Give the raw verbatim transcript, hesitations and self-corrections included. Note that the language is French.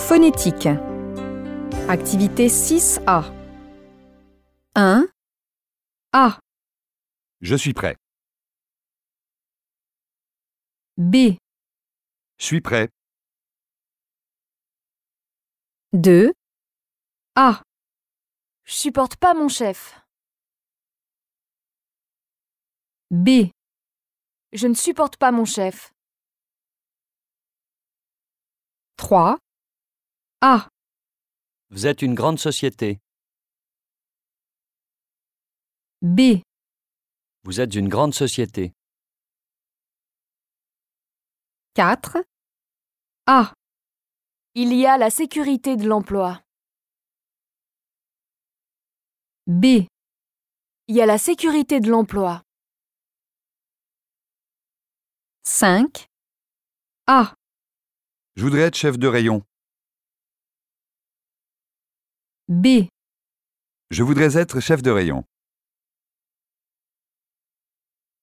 Phonétique. Activité six A. un. A. Je suis prêt. B. Suis prêt. deux. A. Je supporte pas mon chef. B. Je ne supporte pas mon chef. trois. A. Vous êtes une grande société. B. Vous êtes une grande société. quatre. A. Il y a la sécurité de l'emploi. B. Il y a la sécurité de l'emploi. cinq. A. Je voudrais être chef de rayon. B. Je voudrais être chef de rayon.